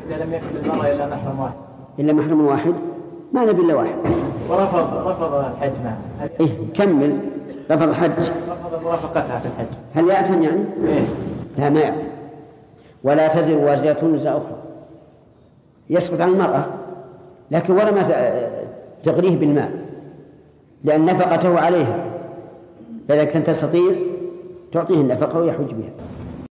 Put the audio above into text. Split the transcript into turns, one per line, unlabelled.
إذا لم يكن المرأة إلا محرم واحد.
إلا محرم واحد، ما نبي إلا واحد.
ورفض الحج معه.
إيه كمل. رفض الحج.
رفض مرافقتها في الحج.
هل يأثم يعني؟
إيه.
لا ما يأثم. ولا تزر وازرة وزر أخرى. يسقط عن المرأة، لكن ولا ما تغريه بالماء، لأن نفقته عليها، فإذا كنت تستطيع تعطيه النفقة ويحج بها.